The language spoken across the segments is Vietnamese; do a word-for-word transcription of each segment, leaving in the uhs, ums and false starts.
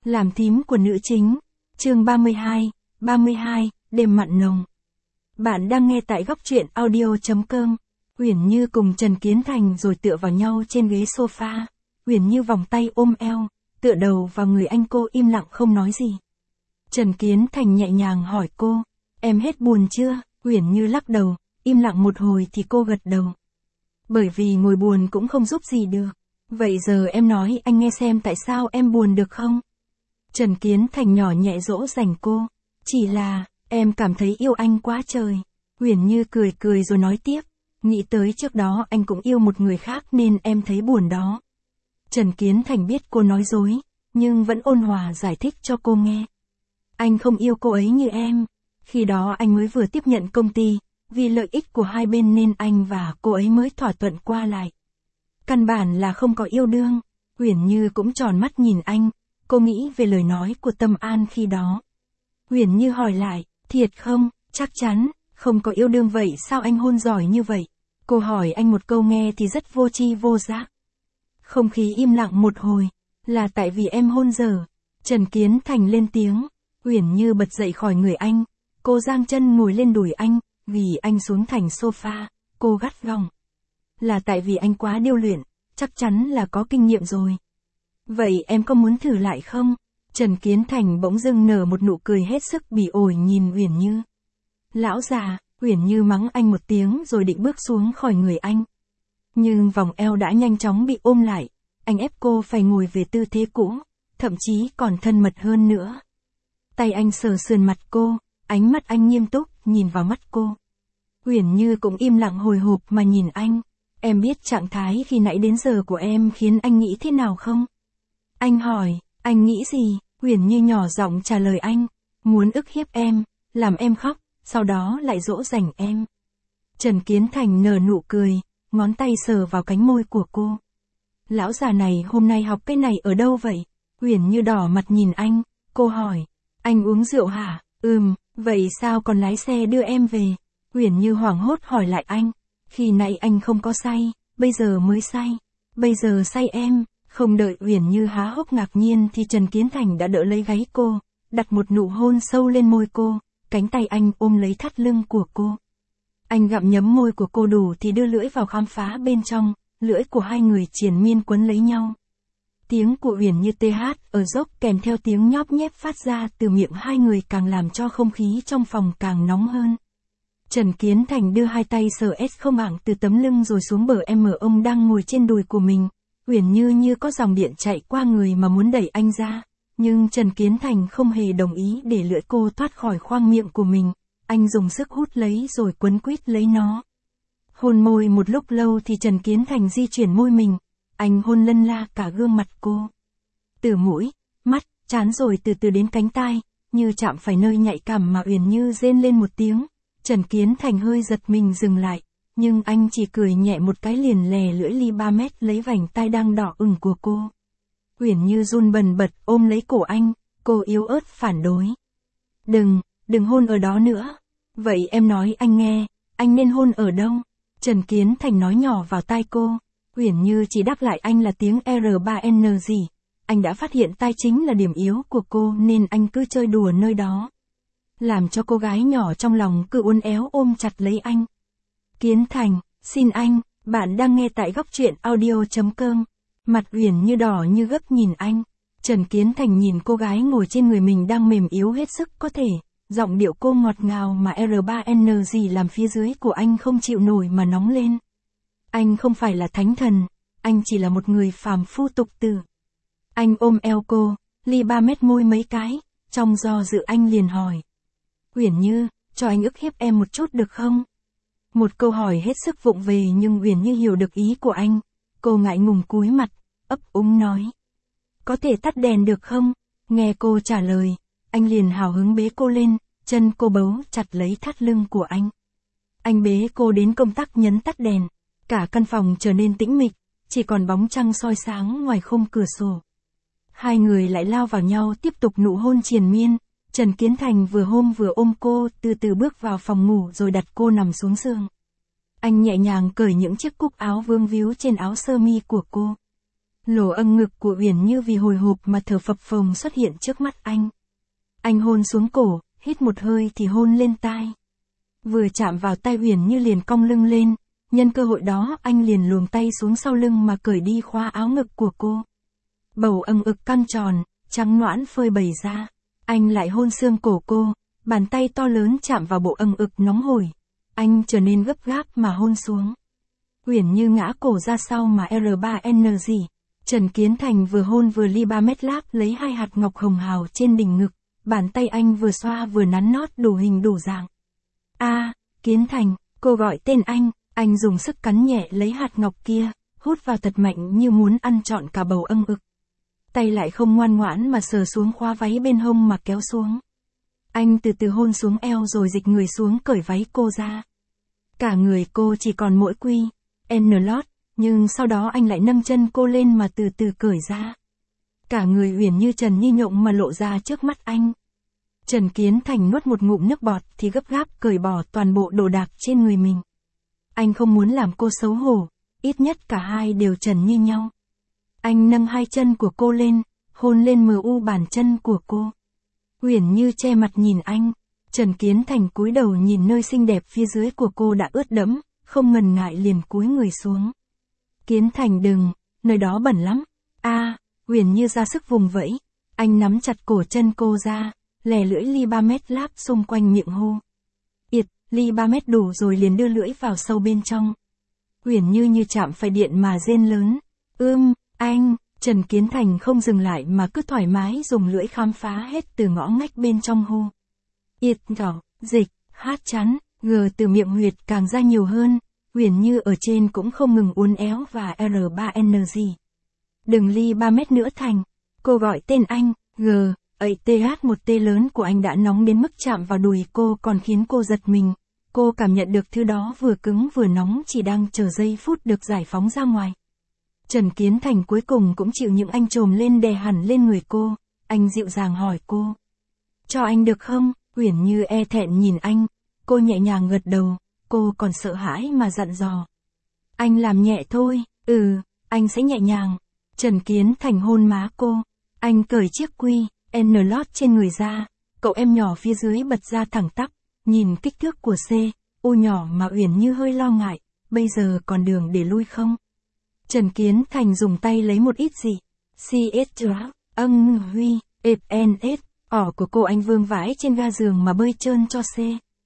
Làm thím của nữ chính. Chương ba mươi hai, ba mươi hai, đêm mặn nồng. Bạn đang nghe tại góc truyện audio.com. Uyển Như cùng Trần Kiến Thành rồi tựa vào nhau trên ghế sofa. Uyển Như vòng tay ôm eo, tựa đầu vào người anh, cô im lặng không nói gì. Trần Kiến Thành nhẹ nhàng hỏi cô, em hết buồn chưa? Uyển Như lắc đầu, im lặng một hồi thì cô gật đầu. Bởi vì ngồi buồn cũng không giúp gì được. Vậy giờ em nói anh nghe xem tại sao em buồn được không? Trần Kiến Thành nhỏ nhẹ dỗ dành cô. Chỉ là, em cảm thấy yêu anh quá trời. Uyển Như cười cười rồi nói tiếp. Nghĩ tới trước đó anh cũng yêu một người khác nên em thấy buồn đó. Trần Kiến Thành biết cô nói dối, nhưng vẫn ôn hòa giải thích cho cô nghe. Anh không yêu cô ấy như em. Khi đó anh mới vừa tiếp nhận công ty, vì lợi ích của hai bên nên anh và cô ấy mới thỏa thuận qua lại. Căn bản là không có yêu đương. Uyển Như cũng tròn mắt nhìn anh, cô nghĩ về lời nói của Tâm An khi đó. Uyển Như hỏi lại, thiệt không? Chắc chắn, không có yêu đương vậy sao anh hôn giỏi như vậy? Cô hỏi anh một câu nghe thì rất vô tri vô giác. Không khí im lặng một hồi, là tại vì em hôn dở. Trần Kiến Thành lên tiếng. Uyển Như bật dậy khỏi người anh, cô giang chân ngồi lên đùi anh, vì anh xuống thành sofa, cô gắt gỏng. Là tại vì anh quá điêu luyện, chắc chắn là có kinh nghiệm rồi. Vậy em có muốn thử lại không? Trần Kiến Thành bỗng dưng nở một nụ cười hết sức bỉ ổi nhìn Uyển Như. Lão già, Uyển Như mắng anh một tiếng rồi định bước xuống khỏi người anh. Nhưng vòng eo đã nhanh chóng bị ôm lại, anh ép cô phải ngồi về tư thế cũ, thậm chí còn thân mật hơn nữa. Tay anh sờ sườn mặt cô, ánh mắt anh nghiêm túc nhìn vào mắt cô. Uyển Như cũng im lặng hồi hộp mà nhìn anh. Em biết trạng thái khi nãy đến giờ của em khiến anh nghĩ thế nào không? Anh hỏi, anh nghĩ gì? Uyển Như nhỏ giọng trả lời anh, muốn ức hiếp em, làm em khóc, sau đó lại dỗ dành em. Trần Kiến Thành nở nụ cười, ngón tay sờ vào cánh môi của cô. Lão già này hôm nay học cái này ở đâu vậy? Uyển Như đỏ mặt nhìn anh, cô hỏi, anh uống rượu hả? Ừm, vậy sao còn lái xe đưa em về? Uyển Như hoảng hốt hỏi lại anh, khi nãy anh không có say, bây giờ mới say, bây giờ say em. Không đợi Uyển Như há hốc ngạc nhiên thì Trần Kiến Thành đã đỡ lấy gáy cô, đặt một nụ hôn sâu lên môi cô, cánh tay anh ôm lấy thắt lưng của cô. Anh gặm nhấm môi của cô đủ thì đưa lưỡi vào khám phá bên trong, lưỡi của hai người triền miên quấn lấy nhau. Tiếng của Uyển Như tê hát ở dốc kèm theo tiếng nhóp nhép phát ra từ miệng hai người càng làm cho không khí trong phòng càng nóng hơn. Trần Kiến Thành đưa hai tay sờ ét không ảng từ tấm lưng rồi xuống bờ em ở ông đang ngồi trên đùi của mình. Uyển Như như có dòng điện chạy qua người mà muốn đẩy anh ra, nhưng Trần Kiến Thành không hề đồng ý để lưỡi cô thoát khỏi khoang miệng của mình. Anh dùng sức hút lấy rồi quấn quýt lấy nó. Hôn môi một lúc lâu thì Trần Kiến Thành di chuyển môi mình, anh hôn lân la cả gương mặt cô. Từ mũi, mắt, trán rồi từ từ đến cánh tai, như chạm phải nơi nhạy cảm mà Uyển Như rên lên một tiếng. Trần Kiến Thành hơi giật mình dừng lại, nhưng anh chỉ cười nhẹ một cái liền lè lưỡi ly ba mét lấy vành tai đang đỏ ửng của cô. Uyển Như run bần bật ôm lấy cổ anh, cô yếu ớt phản đối. Đừng, đừng hôn ở đó nữa. Vậy em nói anh nghe, anh nên hôn ở đâu? Trần Kiến Thành nói nhỏ vào tai cô. Uyển Như chỉ đáp lại anh là tiếng R ba N gì. Anh đã phát hiện tai chính là điểm yếu của cô nên anh cứ chơi đùa nơi đó. Làm cho cô gái nhỏ trong lòng cứ uốn éo ôm chặt lấy anh. Kiến Thành, xin anh, bạn đang nghe tại góc truyện audio.com. Mặt Uyển Như đỏ như gấc nhìn anh. Trần Kiến Thành nhìn cô gái ngồi trên người mình đang mềm yếu hết sức có thể. Giọng điệu cô ngọt ngào mà R ba N gì làm phía dưới của anh không chịu nổi mà nóng lên. Anh không phải là thánh thần, anh chỉ là một người phàm phu tục tử. Anh ôm eo cô, ly ba mét môi mấy cái, trong do dự anh liền hỏi. Uyển Như, cho anh ức hiếp em một chút được không? Một câu hỏi hết sức vụng về nhưng Uyển Như hiểu được ý của anh. Cô ngại ngùng cúi mặt, ấp úng nói. Có thể tắt đèn được không? Nghe cô trả lời, anh liền hào hứng bế cô lên, chân cô bấu chặt lấy thắt lưng của anh. Anh bế cô đến công tắc nhấn tắt đèn, cả căn phòng trở nên tĩnh mịch, chỉ còn bóng trăng soi sáng ngoài khung cửa sổ. Hai người lại lao vào nhau tiếp tục nụ hôn triền miên. Trần Kiến Thành vừa hôn vừa ôm cô, từ từ bước vào phòng ngủ rồi đặt cô nằm xuống giường. Anh nhẹ nhàng cởi những chiếc cúc áo vương víu trên áo sơ mi của cô. Lỗ âng ngực của Uyển Như vì hồi hộp mà thở phập phồng xuất hiện trước mắt anh. Anh hôn xuống cổ, hít một hơi thì hôn lên tai. Vừa chạm vào tai Uyển Như liền cong lưng lên, nhân cơ hội đó anh liền luồn tay xuống sau lưng mà cởi đi khóa áo ngực của cô. Bầu âng ực căng tròn, trắng nõn phơi bày ra. Anh lại hôn xương cổ cô, bàn tay to lớn chạm vào bộ âng ực nóng hổi. Anh trở nên gấp gáp mà hôn xuống. Uyển Như ngã cổ ra sau mà R ba N G. Trần Kiến Thành vừa hôn vừa li ba mét láp lấy hai hạt ngọc hồng hào trên đỉnh ngực, bàn tay anh vừa xoa vừa nắn nót đủ hình đủ dạng. A, Kiến Thành, cô gọi tên anh, anh dùng sức cắn nhẹ lấy hạt ngọc kia, hút vào thật mạnh như muốn ăn trọn cả bầu âng ực. Tay lại không ngoan ngoãn mà sờ xuống khóa váy bên hông mà kéo xuống. Anh từ từ hôn xuống eo rồi dịch người xuống cởi váy cô ra. Cả người cô chỉ còn mỗi quy, N lót, nhưng sau đó anh lại nâng chân cô lên mà từ từ cởi ra. Cả người Uyển Như trần như nhộng mà lộ ra trước mắt anh. Trần Kiến Thành nuốt một ngụm nước bọt thì gấp gáp cởi bỏ toàn bộ đồ đạc trên người mình. Anh không muốn làm cô xấu hổ, ít nhất cả hai đều trần như nhau. Anh nâng hai chân của cô lên, hôn lên mờ u bàn chân của cô. Uyển Như che mặt nhìn anh, Trần Kiến Thành cúi đầu nhìn nơi xinh đẹp phía dưới của cô đã ướt đẫm, không ngần ngại liền cúi người xuống. Kiến Thành đừng, nơi đó bẩn lắm. A, à, Uyển Như ra sức vùng vẫy, anh nắm chặt cổ chân cô ra, lè lưỡi li ba mét láp xung quanh miệng hô. Yệt, li ba mét đủ rồi liền đưa lưỡi vào sâu bên trong. Uyển Như như chạm phải điện mà rên lớn. Ưm, anh, Trần Kiến Thành không dừng lại mà cứ thoải mái dùng lưỡi khám phá hết từ ngõ ngách bên trong hô. Yệt, gỏ, dịch, hát chắn, gờ từ miệng huyệt càng ra nhiều hơn. Uyển Như ở trên cũng không ngừng uốn éo và R ba N G. Đừng li ba mét nữa Thành. Cô gọi tên anh, G, ấy T H một T lớn của anh đã nóng đến mức chạm vào đùi cô còn khiến cô giật mình. Cô cảm nhận được thứ đó vừa cứng vừa nóng chỉ đang chờ giây phút được giải phóng ra ngoài. Trần Kiến Thành cuối cùng cũng chịu những anh trồm lên đè hẳn lên người cô. Anh dịu dàng hỏi cô. Cho anh được không? Uyển Như e thẹn nhìn anh. Cô nhẹ nhàng gật đầu. Cô còn sợ hãi mà dặn dò. Anh làm nhẹ thôi. Ừ, anh sẽ nhẹ nhàng. Trần Kiến Thành hôn má cô. Anh cởi chiếc quy, N lót trên người ra. Cậu em nhỏ phía dưới bật ra thẳng tắp. Nhìn kích thước của C, U nhỏ mà Uyển Như hơi lo ngại. Bây giờ còn đường để lui không? Trần Kiến Thành dùng tay lấy một ít gì. C S âng huy, ệp N S, ỏ của cô anh vương vãi trên ga giường mà bơi trơn cho C.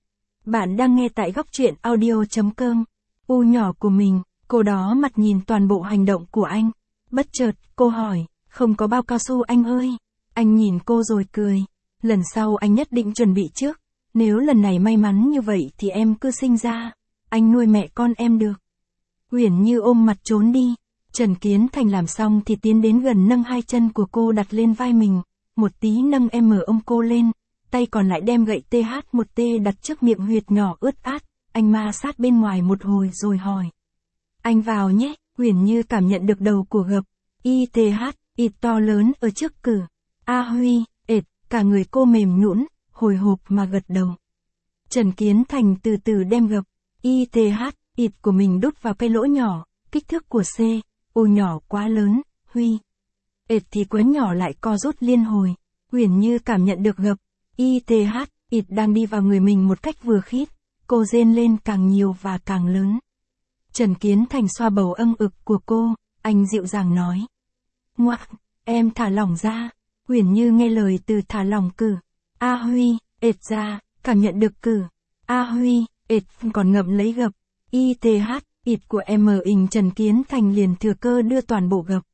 Bạn đang nghe tại góc truyện audio.com. U nhỏ của mình, cô đó mặt nhìn toàn bộ hành động của anh. Bất chợt, cô hỏi, không có bao cao su anh ơi. Anh nhìn cô rồi cười. Lần sau anh nhất định chuẩn bị trước. Nếu lần này may mắn như vậy thì em cứ sinh ra. Anh nuôi mẹ con em được. Uyển Như ôm mặt trốn đi. Trần Kiến Thành làm xong thì tiến đến gần nâng hai chân của cô đặt lên vai mình. Một tí nâng em mở ôm cô lên. Tay còn lại đem gậy T H một T đặt trước miệng huyệt nhỏ ướt át. Anh ma sát bên ngoài một hồi rồi hỏi. Anh vào nhé. Uyển Như cảm nhận được đầu của gập. I T H, ít to lớn ở trước cử. A Huy, ệt, cả người cô mềm nhũn, hồi hộp mà gật đầu. Trần Kiến Thành từ từ đem gập. I T H, ít của mình đút vào cái lỗ nhỏ. Kích thước của C, U nhỏ quá lớn, Huy. Ệt thì quấn nhỏ lại co rút liên hồi. Uyển Như cảm nhận được gập. I T H, ít đang đi vào người mình một cách vừa khít. Cô rên lên càng nhiều và càng lớn. Trần Kiến Thành xoa bầu âng ực của cô, anh dịu dàng nói. Ngoan, em thả lỏng ra. Uyển Như nghe lời từ thả lỏng cử. A Huy, ệt ra, cảm nhận được cử. A Huy, ệt còn ngậm lấy gập. I T H, ít của em ở ình Trần Kiến Thành liền thừa cơ đưa toàn bộ gập.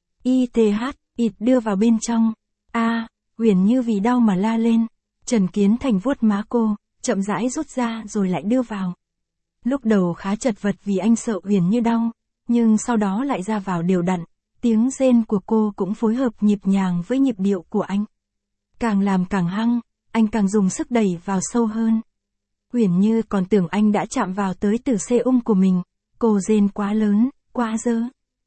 I T H, ít đưa vào bên trong. A, Uyển Như vì đau mà la lên. Trần Kiến Thành vuốt má cô, chậm rãi rút ra rồi lại đưa vào. Lúc đầu khá chật vật vì anh sợ Uyển Như đau, nhưng sau đó lại ra vào đều đặn. Tiếng rên của cô cũng phối hợp nhịp nhàng với nhịp điệu của anh. Càng làm càng hăng, anh càng dùng sức đẩy vào sâu hơn. Uyển Như còn tưởng anh đã chạm vào tới từ C ung của mình. Cô rên quá lớn, quá dơ.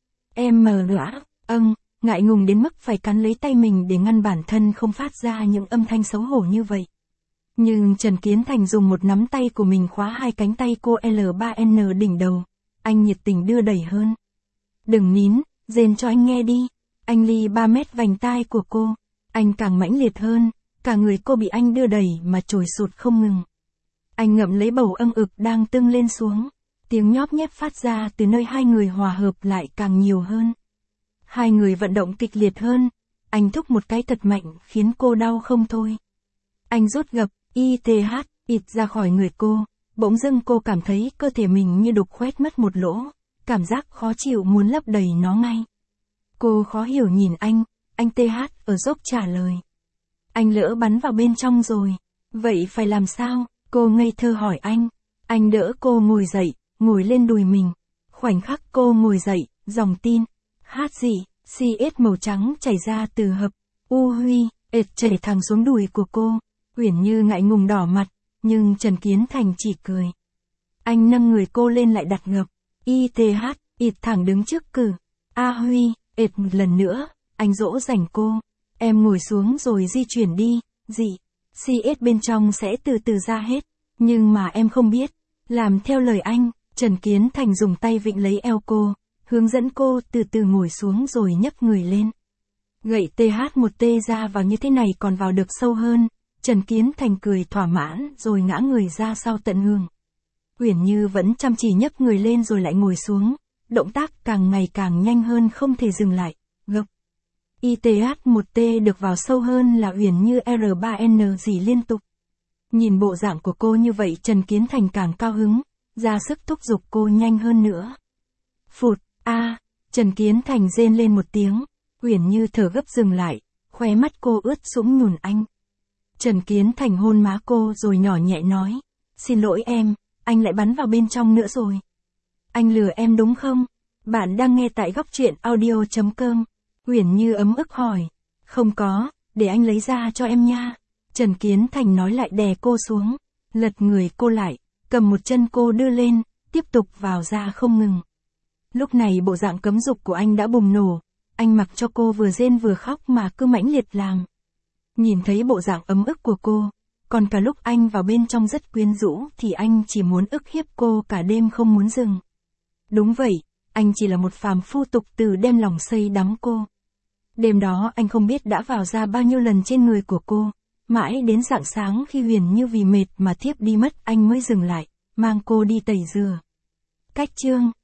Em mờ nữa, âng, ngại ngùng đến mức phải cắn lấy tay mình để ngăn bản thân không phát ra những âm thanh xấu hổ như vậy. Nhưng Trần Kiến Thành dùng một nắm tay của mình khóa hai cánh tay cô L ba N đỉnh đầu. Anh nhiệt tình đưa đẩy hơn. Đừng nín, rên cho anh nghe đi. Anh ly ba mét vành tai của cô. Anh càng mãnh liệt hơn, cả người cô bị anh đưa đẩy mà trồi sụt không ngừng. Anh ngậm lấy bầu âng ực đang tưng lên xuống. Tiếng nhóp nhép phát ra từ nơi hai người hòa hợp lại càng nhiều hơn. Hai người vận động kịch liệt hơn. Anh thúc một cái thật mạnh khiến cô đau không thôi. Anh rút gập, i tê hát, ịt ra khỏi người cô. Bỗng dưng cô cảm thấy cơ thể mình như đục khoét mất một lỗ. Cảm giác khó chịu muốn lấp đầy nó ngay. Cô khó hiểu nhìn anh. Anh tê hát ở dốc trả lời. Anh lỡ bắn vào bên trong rồi. Vậy phải làm sao? Cô ngây thơ hỏi anh. Anh đỡ cô ngồi dậy, ngồi lên đùi mình. Khoảnh khắc cô ngồi dậy, dòng tin. Hát gì, xê ét màu trắng chảy ra từ hập. U huy, ệt chảy thẳng xuống đùi của cô. Uyển Như ngại ngùng đỏ mặt, nhưng Trần Kiến Thành chỉ cười. Anh nâng người cô lên lại đặt ngập. i tê hát, ịt thẳng đứng trước cử. A Huy, ệt một lần nữa, anh dỗ dành cô. Em ngồi xuống rồi di chuyển đi, dị. xê ét bên trong sẽ từ từ ra hết. Nhưng mà em không biết. Làm theo lời anh, Trần Kiến Thành dùng tay vịn lấy eo cô, hướng dẫn cô từ từ ngồi xuống rồi nhấc người lên. Gậy tê hát một tê ra vào như thế này còn vào được sâu hơn. Trần Kiến Thành cười thỏa mãn rồi ngã người ra sau tận hương. Uyển Như vẫn chăm chỉ nhấc người lên rồi lại ngồi xuống. Động tác càng ngày càng nhanh hơn không thể dừng lại. Gập. i tê hát một tê được vào sâu hơn là Uyển Như R ba N gì liên tục. Nhìn bộ dạng của cô như vậy Trần Kiến Thành càng cao hứng, ra sức thúc giục cô nhanh hơn nữa. Phụt, a, à, Trần Kiến Thành rên lên một tiếng, Uyển Như thở gấp dừng lại, khóe mắt cô ướt sũng nhùn anh. Trần Kiến Thành hôn má cô rồi nhỏ nhẹ nói, xin lỗi em, anh lại bắn vào bên trong nữa rồi. Anh lừa em đúng không? Bạn đang nghe tại góc truyện audio chấm com. Uyển Như ấm ức hỏi, không có, để anh lấy ra cho em nha. Trần Kiến Thành nói lại đè cô xuống, lật người cô lại, cầm một chân cô đưa lên, tiếp tục vào ra không ngừng. Lúc này bộ dạng cấm dục của anh đã bùng nổ, anh mặc cho cô vừa rên vừa khóc mà cứ mãnh liệt làm. Nhìn thấy bộ dạng ấm ức của cô, còn cả lúc anh vào bên trong rất quyến rũ thì anh chỉ muốn ức hiếp cô cả đêm không muốn dừng. Đúng vậy, anh chỉ là một phàm phu tục tử đem lòng say đắm cô. Đêm đó anh không biết đã vào ra bao nhiêu lần trên người của cô. Mãi đến rạng sáng khi Uyển Như vì mệt mà thiếp đi mất anh mới dừng lại, mang cô đi tẩy rửa. Cách chương